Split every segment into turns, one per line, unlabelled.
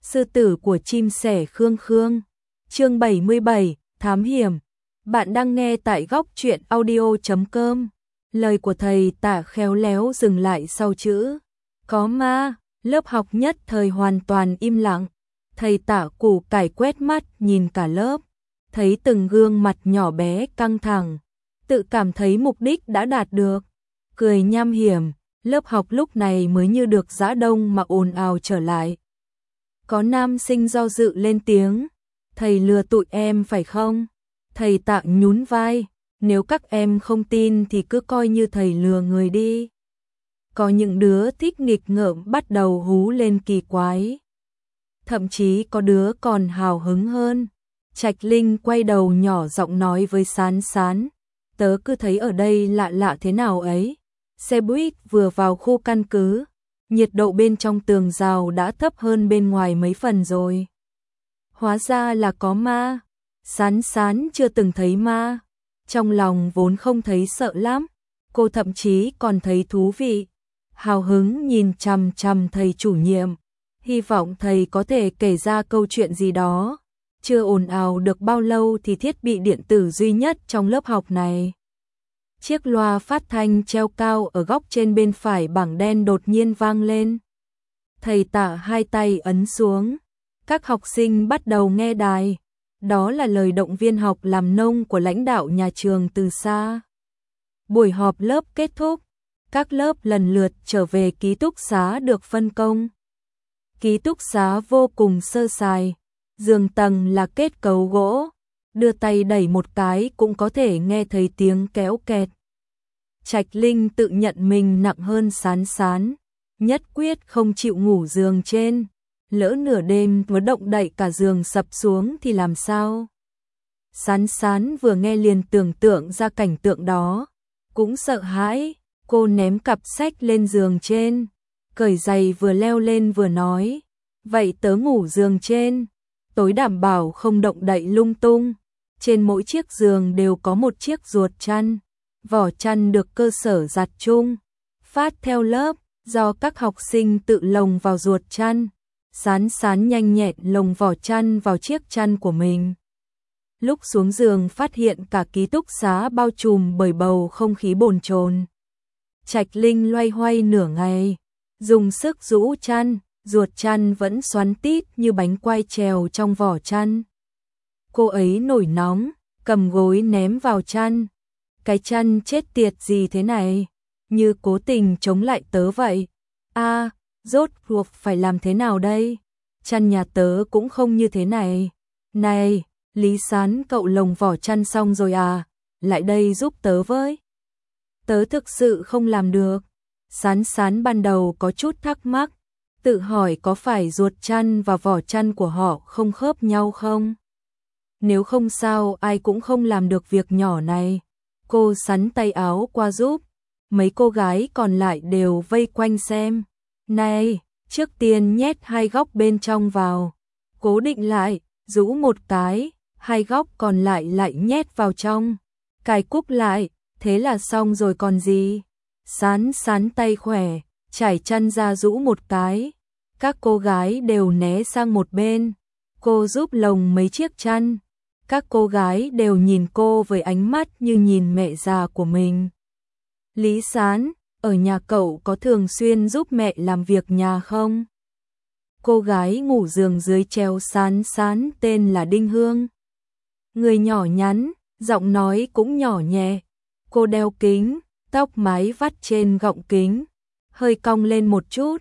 Sư tử của chim sẻ Khương Khương. Chương 77, Thám hiểm. Bạn đang nghe tại góc truyện audio.com. Lời của thầy Tạ khéo léo dừng lại sau chữ có ma, lớp học nhất thời hoàn toàn im lặng. Thầy Tạ củ cải quét mắt nhìn cả lớp, thấy từng gương mặt nhỏ bé căng thẳng, tự cảm thấy mục đích đã đạt được, cười nham hiểm. Lớp học lúc này mới như được giã đông mà ồn ào trở lại. Có nam sinh do dự lên tiếng, thầy lừa tụi em phải không? Thầy Tạ nhún vai, nếu các em không tin thì cứ coi như thầy lừa người đi. Có những đứa thích nghịch ngợm bắt đầu hú lên kỳ quái. Thậm chí có đứa còn hào hứng hơn. Trạch Linh quay đầu nhỏ giọng nói với Sán Sán, tớ cứ thấy ở đây lạ lạ thế nào ấy. Xe buýt vừa vào khu căn cứ, nhiệt độ bên trong tường rào đã thấp hơn bên ngoài mấy phần rồi. Hóa ra là có ma. Sán Sán chưa từng thấy ma, trong lòng vốn không thấy sợ lắm, cô thậm chí còn thấy thú vị, hào hứng nhìn chằm chằm thầy chủ nhiệm, hy vọng thầy có thể kể ra câu chuyện gì đó. Chưa ồn ào được bao lâu thì thiết bị điện tử duy nhất trong lớp học này, chiếc loa phát thanh treo cao ở góc trên bên phải bảng đen đột nhiên vang lên. Thầy Tạ hai tay ấn xuống, các học sinh bắt đầu nghe đài. Đó là lời động viên học làm nông của lãnh đạo nhà trường từ xa. Buổi họp lớp kết thúc, các lớp lần lượt trở về ký túc xá được phân công. Ký túc xá vô cùng sơ sài, giường tầng là kết cấu gỗ, đưa tay đẩy một cái cũng có thể nghe thấy tiếng kéo kẹt. Trạch Linh tự nhận mình nặng hơn Sán Sán, nhất quyết không chịu ngủ giường trên. Lỡ nửa đêm vừa động đậy cả giường sập xuống thì làm sao? Sán Sán vừa nghe liền tưởng tượng ra cảnh tượng đó, cũng sợ hãi, cô ném cặp sách lên giường trên, cởi giày vừa leo lên vừa nói, vậy tớ ngủ giường trên, tối đảm bảo không động đậy lung tung. Trên mỗi chiếc giường đều có một chiếc ruột chăn, vỏ chăn được cơ sở giặt chung, phát theo lớp, do các học sinh tự lồng vào ruột chăn. Sán Sán nhanh nhẹn lồng vỏ chăn vào chiếc chăn của mình. Lúc xuống giường phát hiện cả ký túc xá bao trùm bởi bầu không khí bồn chồn. Trạch Linh loay hoay nửa ngày, dùng sức rũ chăn, ruột chăn vẫn xoắn tít như bánh quai trèo trong vỏ chăn. Cô ấy nổi nóng, cầm gối ném vào chăn. Cái chăn chết tiệt gì thế này, như cố tình chống lại tớ vậy. A, rốt cuộc phải làm thế nào đây? Chăn nhà tớ cũng không như thế này. Này, Lý Sán, cậu lồng vỏ chăn xong rồi à? Lại đây giúp tớ với. Tớ thực sự không làm được. Sán Sán ban đầu có chút thắc mắc, tự hỏi có phải ruột chăn và vỏ chăn của họ không khớp nhau không? Nếu không sao ai cũng không làm được việc nhỏ này. Cô xắn tay áo qua giúp, mấy cô gái còn lại đều vây quanh xem. Này, trước tiên nhét hai góc bên trong vào, cố định lại, rũ một cái, hai góc còn lại lại nhét vào trong, cài cúc lại, thế là xong rồi còn gì. Sán Sán tay khỏe, trải chăn ra rũ một cái, các cô gái đều né sang một bên, cô giúp lồng mấy chiếc chăn, các cô gái đều nhìn cô với ánh mắt như nhìn mẹ già của mình. Lý Sán, ở nhà cậu có thường xuyên giúp mẹ làm việc nhà không? Cô gái ngủ giường dưới treo Sán Sán tên là Đinh Hương. Người nhỏ nhắn, giọng nói cũng nhỏ nhẹ. Cô đeo kính, tóc mái vắt trên gọng kính, hơi cong lên một chút.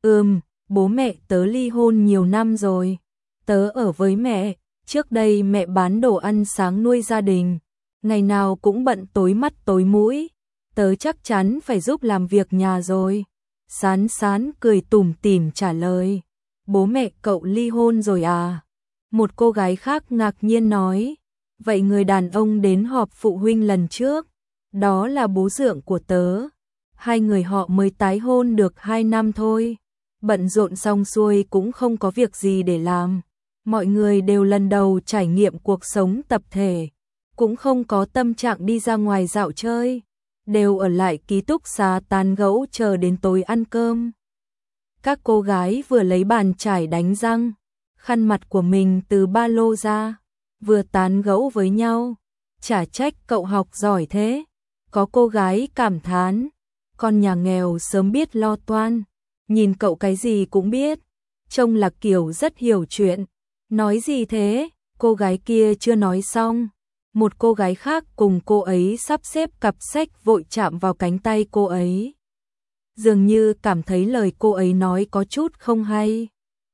Bố mẹ tớ ly hôn nhiều năm rồi. Tớ ở với mẹ, trước đây mẹ bán đồ ăn sáng nuôi gia đình, ngày nào cũng bận tối mắt tối mũi. Tớ chắc chắn phải giúp làm việc nhà rồi. Sán Sán cười tủm tỉm trả lời. Bố mẹ cậu ly hôn rồi à? Một cô gái khác ngạc nhiên nói. Vậy người đàn ông đến họp phụ huynh lần trước, đó là bố dượng của tớ. Hai người họ mới tái hôn được 2 năm thôi. Bận rộn xong xuôi cũng không có việc gì để làm. Mọi người đều lần đầu trải nghiệm cuộc sống tập thể, cũng không có tâm trạng đi ra ngoài dạo chơi, đều ở lại ký túc xá tán gẫu chờ đến tối ăn cơm. Các cô gái vừa lấy bàn chải đánh răng, khăn mặt của mình từ ba lô ra, vừa tán gẫu với nhau. Chả trách cậu học giỏi thế. Có cô gái cảm thán, con nhà nghèo sớm biết lo toan, nhìn cậu cái gì cũng biết, trông là kiểu rất hiểu chuyện. Nói gì thế? Cô gái kia chưa nói xong, một cô gái khác cùng cô ấy sắp xếp cặp sách vội chạm vào cánh tay cô ấy. Dường như cảm thấy lời cô ấy nói có chút không hay.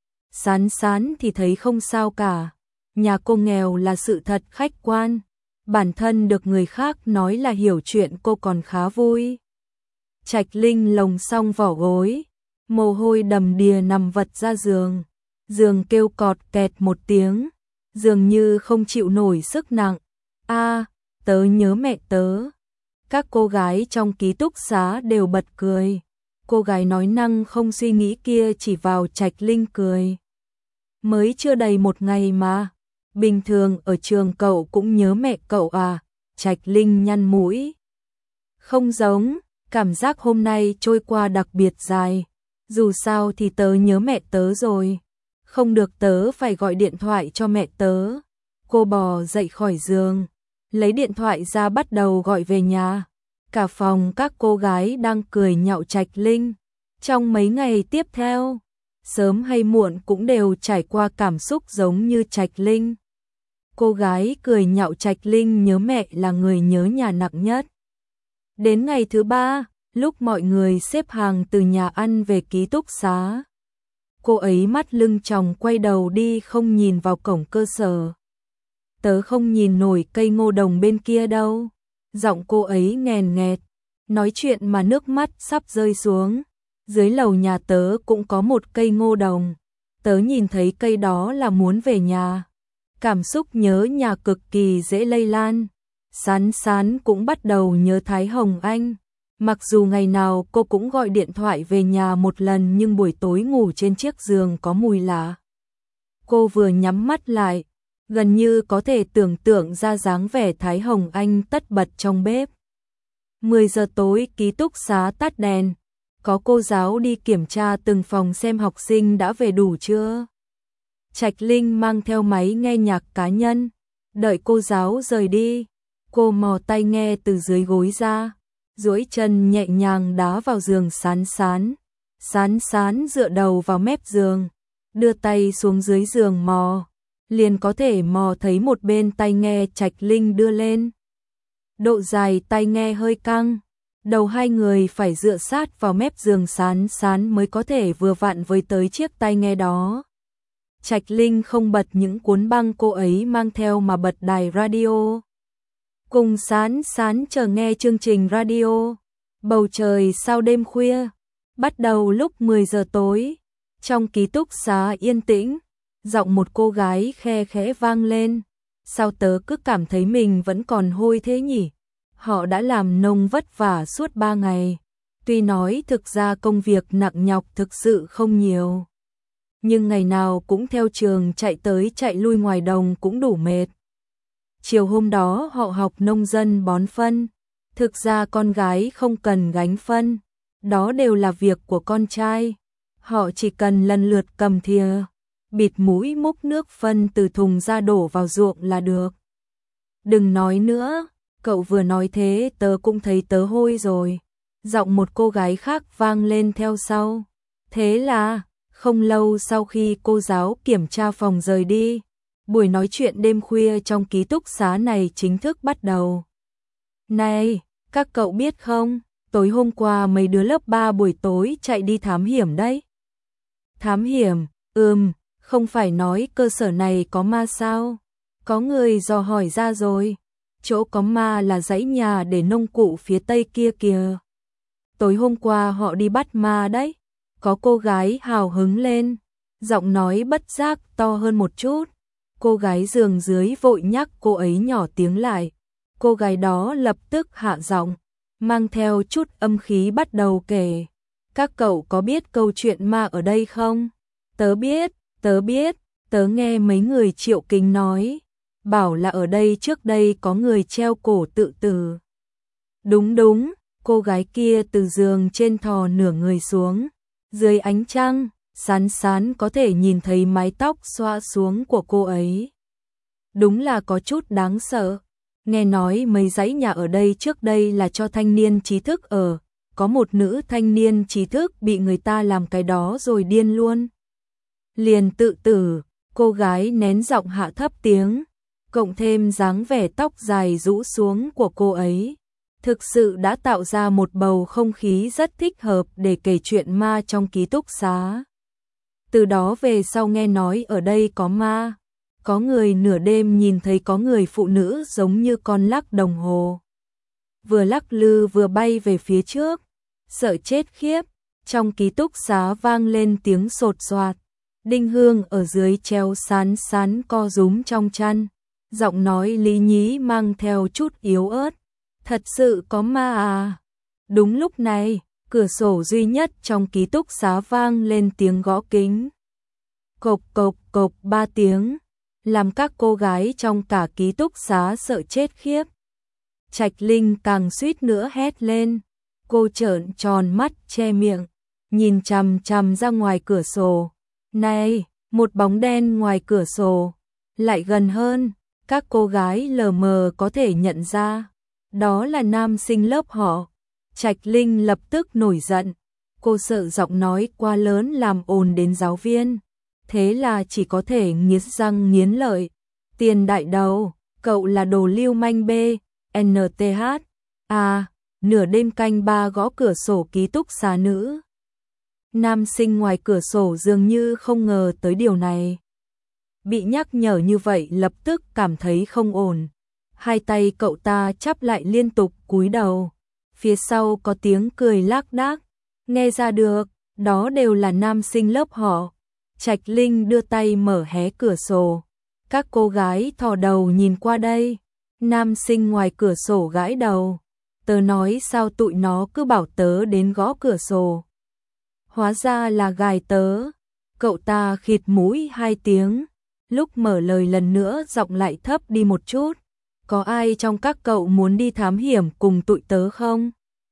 Sán Sán thì thấy không sao cả, nhà cô nghèo là sự thật khách quan, bản thân được người khác nói là hiểu chuyện cô còn khá vui. Trạch Linh lồng xong vỏ gối, mồ hôi đầm đìa nằm vật ra giường, giường kêu cọt kẹt một tiếng, dường như không chịu nổi sức nặng. A, tớ nhớ mẹ tớ. Các cô gái trong ký túc xá đều bật cười. Cô gái nói năng không suy nghĩ kia chỉ vào Trạch Linh cười. Mới chưa đầy một ngày mà, bình thường ở trường cậu cũng nhớ mẹ cậu à? Trạch Linh nhăn mũi. Không giống, cảm giác hôm nay trôi qua đặc biệt dài. Dù sao thì tớ nhớ mẹ tớ rồi. Không được, tớ phải gọi điện thoại cho mẹ tớ. Cô bò dậy khỏi giường, lấy điện thoại ra bắt đầu gọi về nhà. Cả phòng các cô gái đang cười nhạo Trạch Linh. Trong mấy ngày tiếp theo, sớm hay muộn cũng đều trải qua cảm xúc giống như Trạch Linh. Cô gái cười nhạo Trạch Linh nhớ mẹ là người nhớ nhà nặng nhất. Đến ngày thứ 3, lúc mọi người xếp hàng từ nhà ăn về ký túc xá, cô ấy mắt lưng tròng quay đầu đi không nhìn vào cổng cơ sở. Tớ không nhìn nổi cây ngô đồng bên kia đâu. Giọng cô ấy nghèn nghẹt, nói chuyện mà nước mắt sắp rơi xuống. Dưới lầu nhà tớ cũng có một cây ngô đồng. Tớ nhìn thấy cây đó là muốn về nhà. Cảm xúc nhớ nhà cực kỳ dễ lây lan. Sán Sán cũng bắt đầu nhớ Thái Hồng Anh. Mặc dù ngày nào cô cũng gọi điện thoại về nhà một lần nhưng buổi tối ngủ trên chiếc giường có mùi lạ. Cô vừa nhắm mắt lại, gần như có thể tưởng tượng ra dáng vẻ Thái Hồng Anh tất bật trong bếp. 10 giờ tối ký túc xá tắt đèn, có cô giáo đi kiểm tra từng phòng xem học sinh đã về đủ chưa. Trạch Linh mang theo máy nghe nhạc cá nhân, đợi cô giáo rời đi, cô mò tai nghe từ dưới gối ra, duỗi chân nhẹ nhàng đá vào giường Sán Sán. Sán Sán dựa đầu vào mép giường, đưa tay xuống dưới giường mò, liền có thể mò thấy một bên tai nghe Trạch Linh đưa lên. Độ dài tai nghe hơi căng, đầu hai người phải dựa sát vào mép giường Sán Sán mới có thể vừa vặn với tới chiếc tai nghe đó. Trạch Linh không bật những cuốn băng cô ấy mang theo mà bật đài radio. Cùng Sán Sán chờ nghe chương trình radio. Bầu trời sau đêm khuya, bắt đầu lúc 10 giờ tối. Trong ký túc xá yên tĩnh, giọng một cô gái khe khẽ vang lên. Sao tớ cứ cảm thấy mình vẫn còn hôi thế nhỉ? Họ đã làm nông vất vả suốt 3 ngày. Tuy nói thực ra công việc nặng nhọc thực sự không nhiều, nhưng ngày nào cũng theo trường chạy tới chạy lui ngoài đồng cũng đủ mệt. Chiều hôm đó họ học nông dân bón phân. Thực ra con gái không cần gánh phân, đó đều là việc của con trai. Họ chỉ cần lần lượt cầm thìa, bịt mũi múc nước phân từ thùng ra đổ vào ruộng là được. Đừng nói nữa, cậu vừa nói thế tớ cũng thấy tớ hôi rồi. Giọng một cô gái khác vang lên theo sau. Thế là, không lâu sau khi cô giáo kiểm tra phòng rời đi, buổi nói chuyện đêm khuya trong ký túc xá này chính thức bắt đầu. Này, các cậu biết không, tối hôm qua mấy đứa lớp 3 buổi tối chạy đi thám hiểm đấy. Thám hiểm, không phải nói cơ sở này có ma sao? Có người dò hỏi ra rồi, chỗ có ma là dãy nhà để nông cụ phía tây kia kìa. Tối hôm qua họ đi bắt ma đấy. Có cô gái hào hứng lên, giọng nói bất giác to hơn một chút. Cô gái giường dưới vội nhắc cô ấy nhỏ tiếng lại. Cô gái đó lập tức hạ giọng, mang theo chút âm khí bắt đầu kể. Các cậu có biết câu chuyện ma ở đây không? Tớ biết, tớ nghe mấy người Triệu Kính nói, bảo là ở đây trước đây có người treo cổ tự tử. Đúng, cô gái kia từ giường trên thò nửa người xuống. Dưới ánh trăng, Sán Sán có thể nhìn thấy mái tóc xõa xuống của cô ấy. Đúng là có chút đáng sợ. Nghe nói mấy dãy nhà ở đây trước đây là cho thanh niên trí thức ở, có một nữ thanh niên trí thức bị người ta làm cái đó rồi điên luôn. Liền tự tử, cô gái nén giọng hạ thấp tiếng, cộng thêm dáng vẻ tóc dài rũ xuống của cô ấy, thực sự đã tạo ra một bầu không khí rất thích hợp để kể chuyện ma trong ký túc xá. Từ đó về sau nghe nói ở đây có ma, có người nửa đêm nhìn thấy có người phụ nữ giống như con lắc đồng hồ, vừa lắc lư vừa bay về phía trước, sợ chết khiếp. Trong ký túc xá vang lên tiếng sột soạt. Đinh Hương ở dưới treo Sán Sán co rúm trong chăn, giọng nói lý nhí mang theo chút yếu ớt. Thật sự có ma à? Đúng lúc này, cửa sổ duy nhất trong ký túc xá vang lên tiếng gõ kính. Cộc cộc cộc 3 tiếng, làm các cô gái trong cả ký túc xá sợ chết khiếp. Trạch Linh càng suýt nữa hét lên, cô trợn tròn mắt che miệng, nhìn chằm chằm ra ngoài cửa sổ. Này, một bóng đen ngoài cửa sổ, lại gần hơn, các cô gái lờ mờ có thể nhận ra, đó là nam sinh lớp họ. Trạch Linh lập tức nổi giận, cô sợ giọng nói quá lớn làm ồn đến giáo viên, thế là chỉ có thể nghiến răng nghiến lợi. Tiền đại đầu, cậu là đồ lưu manh B, NTH, à, nửa đêm canh 3 gõ cửa sổ ký túc xá nữ. Nam sinh ngoài cửa sổ dường như không ngờ tới điều này. Bị nhắc nhở như vậy lập tức cảm thấy không ổn. Hai tay cậu ta chắp lại liên tục cúi đầu. Phía sau có tiếng cười lác đác. Nghe ra được, đó đều là nam sinh lớp họ. Trạch Linh đưa tay mở hé cửa sổ. Các cô gái thò đầu nhìn qua đây. Nam sinh ngoài cửa sổ gãi đầu. Tớ nói sao tụi nó cứ bảo tớ đến gõ cửa sổ. Hóa ra là gài tớ. Cậu ta khịt mũi 2 tiếng. Lúc mở lời lần nữa giọng lại thấp đi một chút. Có ai trong các cậu muốn đi thám hiểm cùng tụi tớ không?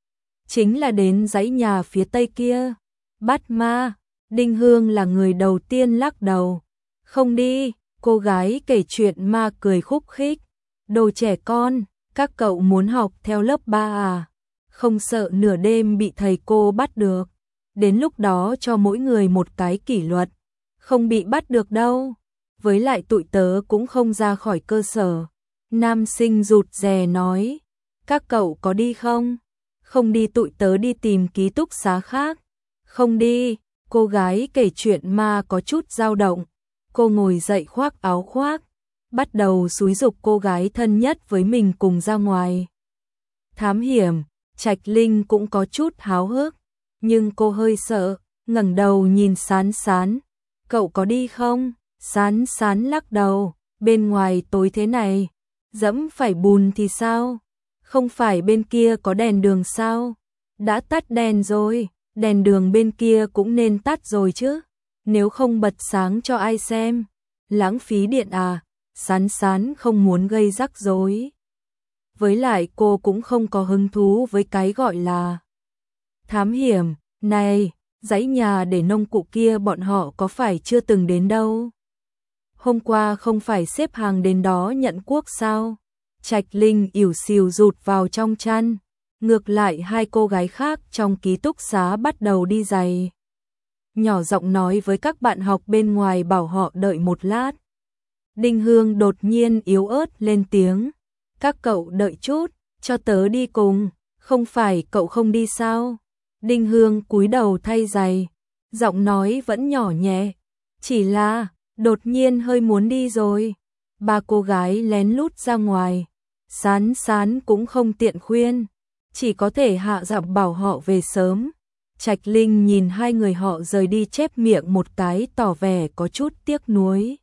Chính là đến dãy nhà phía tây kia. Bắt ma. Đinh Hương là người đầu tiên lắc đầu. Không đi. Cô gái kể chuyện ma cười khúc khích. Đồ trẻ con, các cậu muốn học theo lớp 3 à? Không sợ nửa đêm bị thầy cô bắt được. Đến lúc đó cho mỗi người một cái kỷ luật. Không bị bắt được đâu. Với lại tụi tớ cũng không ra khỏi cơ sở. Nam sinh rụt rè nói. Các cậu có đi không? Không đi tụi tớ đi tìm ký túc xá khác. Không đi. Cô gái kể chuyện ma có chút dao động. Cô ngồi dậy khoác áo khoác, bắt đầu xúi giục cô gái thân nhất với mình cùng ra ngoài. Thám hiểm, Trạch Linh cũng có chút háo hức, nhưng cô hơi sợ, ngẩng đầu nhìn Sán Sán. Cậu có đi không? Sán Sán lắc đầu, bên ngoài tối thế này, dẫm phải bùn thì sao? Không phải bên kia có đèn đường sao? Đã tắt đèn rồi, đèn đường bên kia cũng nên tắt rồi chứ. Nếu không bật sáng cho ai xem, lãng phí điện à? Sán Sán không muốn gây rắc rối. Với lại cô cũng không có hứng thú với cái gọi là thám hiểm. Này, dãy nhà để nông cụ kia bọn họ có phải chưa từng đến đâu? Hôm qua không phải xếp hàng đến đó nhận cuốc sao? Trạch Linh ỉu xìu rụt vào trong chăn. Ngược lại hai cô gái khác trong ký túc xá bắt đầu đi giày. Nhỏ giọng nói với các bạn học bên ngoài bảo họ đợi một lát. Đinh Hương đột nhiên yếu ớt lên tiếng. Các cậu đợi chút, cho tớ đi cùng, không phải cậu không đi sao? Đinh Hương cúi đầu thay giày, giọng nói vẫn nhỏ nhẹ. Chỉ là, đột nhiên hơi muốn đi rồi. Ba cô gái lén lút ra ngoài. Sán Sán cũng không tiện khuyên, chỉ có thể hạ giọng bảo họ về sớm. Trạch Linh nhìn hai người họ rời đi chép miệng một cái tỏ vẻ có chút tiếc nuối.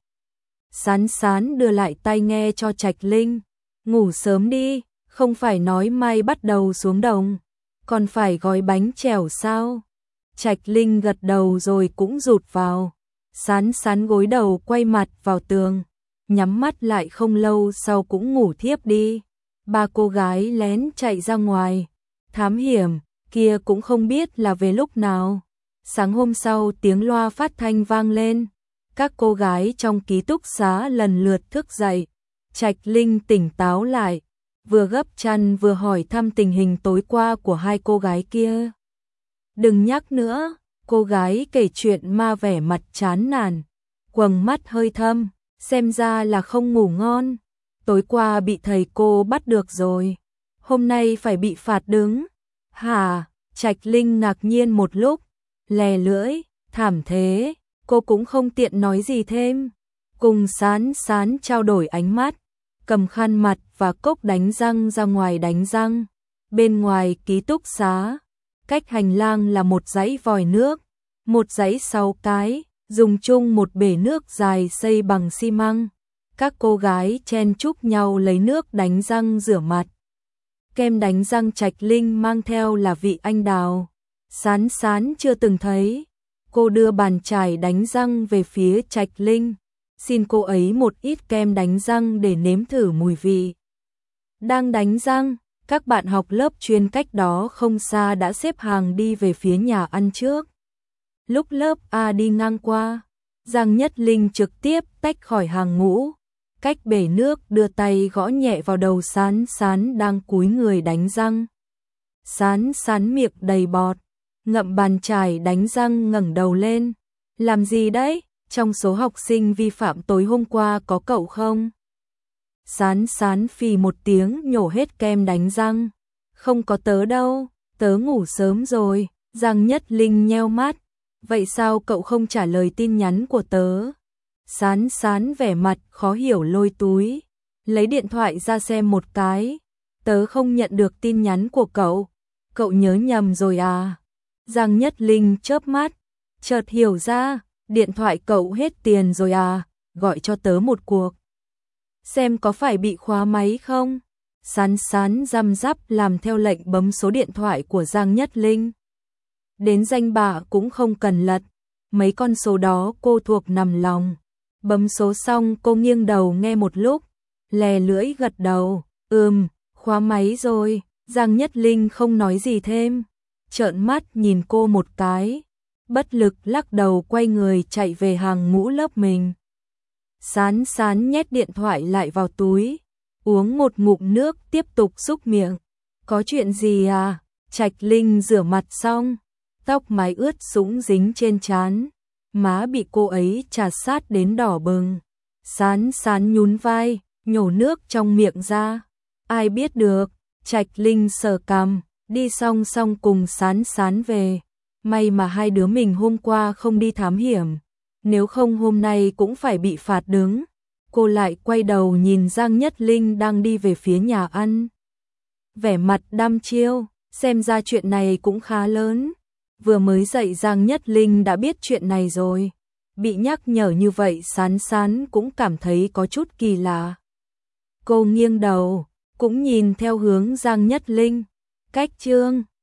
Sán Sán đưa lại tai nghe cho Trạch Linh. Ngủ sớm đi, không phải nói mai bắt đầu xuống đồng, còn phải gói bánh chèo sao? Trạch Linh gật đầu rồi cũng rụt vào. Sán Sán gối đầu quay mặt vào tường, nhắm mắt lại không lâu sau cũng ngủ thiếp đi. Ba cô gái lén chạy ra ngoài. Thám hiểm, kia cũng không biết là về lúc nào. Sáng hôm sau tiếng loa phát thanh vang lên, các cô gái trong ký túc xá lần lượt thức dậy. Trạch Linh tỉnh táo lại, vừa gấp chăn vừa hỏi thăm tình hình tối qua của hai cô gái kia. Đừng nhắc nữa, cô gái kể chuyện ma vẻ mặt chán nản, quầng mắt hơi thâm, xem ra là không ngủ ngon. Tối qua bị thầy cô bắt được rồi, hôm nay phải bị phạt đứng. Hả? Trạch Linh ngạc nhiên một lúc, lè lưỡi, thảm thế, cô cũng không tiện nói gì thêm. Cùng Sán Sán trao đổi ánh mắt, cầm khăn mặt và cốc đánh răng ra ngoài đánh răng. Bên ngoài ký túc xá, cách hành lang là một dãy vòi nước, một dãy 6 cái, dùng chung một bể nước dài xây bằng xi măng. Các cô gái chen chúc nhau lấy nước đánh răng rửa mặt. Kem đánh răng Trạch Linh mang theo là vị anh đào. Sán Sán chưa từng thấy. Cô đưa bàn chải đánh răng về phía Trạch Linh, xin cô ấy một ít kem đánh răng để nếm thử mùi vị. Đang đánh răng, các bạn học lớp chuyên cách đó không xa đã xếp hàng đi về phía nhà ăn trước. Lúc lớp A đi ngang qua, Giang Nhất Linh trực tiếp tách khỏi hàng ngũ, cách bể nước đưa tay gõ nhẹ vào đầu Sán Sán đang cúi người đánh răng. Sán Sán miệng đầy bọt, ngậm bàn chải đánh răng ngẩng đầu lên. Làm gì đấy? Trong số học sinh vi phạm tối hôm qua có cậu không? Sán Sán phì một tiếng nhổ hết kem đánh răng. Không có tớ đâu, tớ ngủ sớm rồi. Giang Nhất Linh nheo mắt. Vậy sao cậu không trả lời tin nhắn của tớ? Sán Sán vẻ mặt khó hiểu lôi túi, lấy điện thoại ra xem một cái. Tớ không nhận được tin nhắn của cậu. Cậu nhớ nhầm rồi à? Giang Nhất Linh chớp mắt, chợt hiểu ra, điện thoại cậu hết tiền rồi à, gọi cho tớ một cuộc. Xem có phải bị khóa máy không? Sán Sán răm rắp làm theo lệnh bấm số điện thoại của Giang Nhất Linh. Đến danh bạ cũng không cần lật, mấy con số đó cô thuộc nằm lòng. Bấm số xong cô nghiêng đầu nghe một lúc, lè lưỡi gật đầu, khóa máy rồi. Giang Nhất Linh không nói gì thêm, trợn mắt nhìn cô một cái, bất lực lắc đầu quay người chạy về hàng ngũ lớp mình. Sán Sán nhét điện thoại lại vào túi, uống một ngụm nước tiếp tục súc miệng. Có chuyện gì à? Trạch Linh rửa mặt xong, tóc mái ướt sũng dính trên trán, má bị cô ấy chà sát đến đỏ bừng. Sán Sán nhún vai, nhổ nước trong miệng ra. Ai biết được? Trạch Linh sờ cằm, đi song song cùng Sán Sán về. May mà hai đứa mình hôm qua không đi thám hiểm, nếu không hôm nay cũng phải bị phạt đứng. Cô lại quay đầu nhìn Giang Nhất Linh đang đi về phía nhà ăn. Vẻ mặt đăm chiêu, xem ra chuyện này cũng khá lớn. Vừa mới dậy Giang Nhất Linh đã biết chuyện này rồi. Bị nhắc nhở như vậy Sán Sán cũng cảm thấy có chút kỳ lạ. Cô nghiêng đầu, cũng nhìn theo hướng Giang Nhất Linh. Cách Trương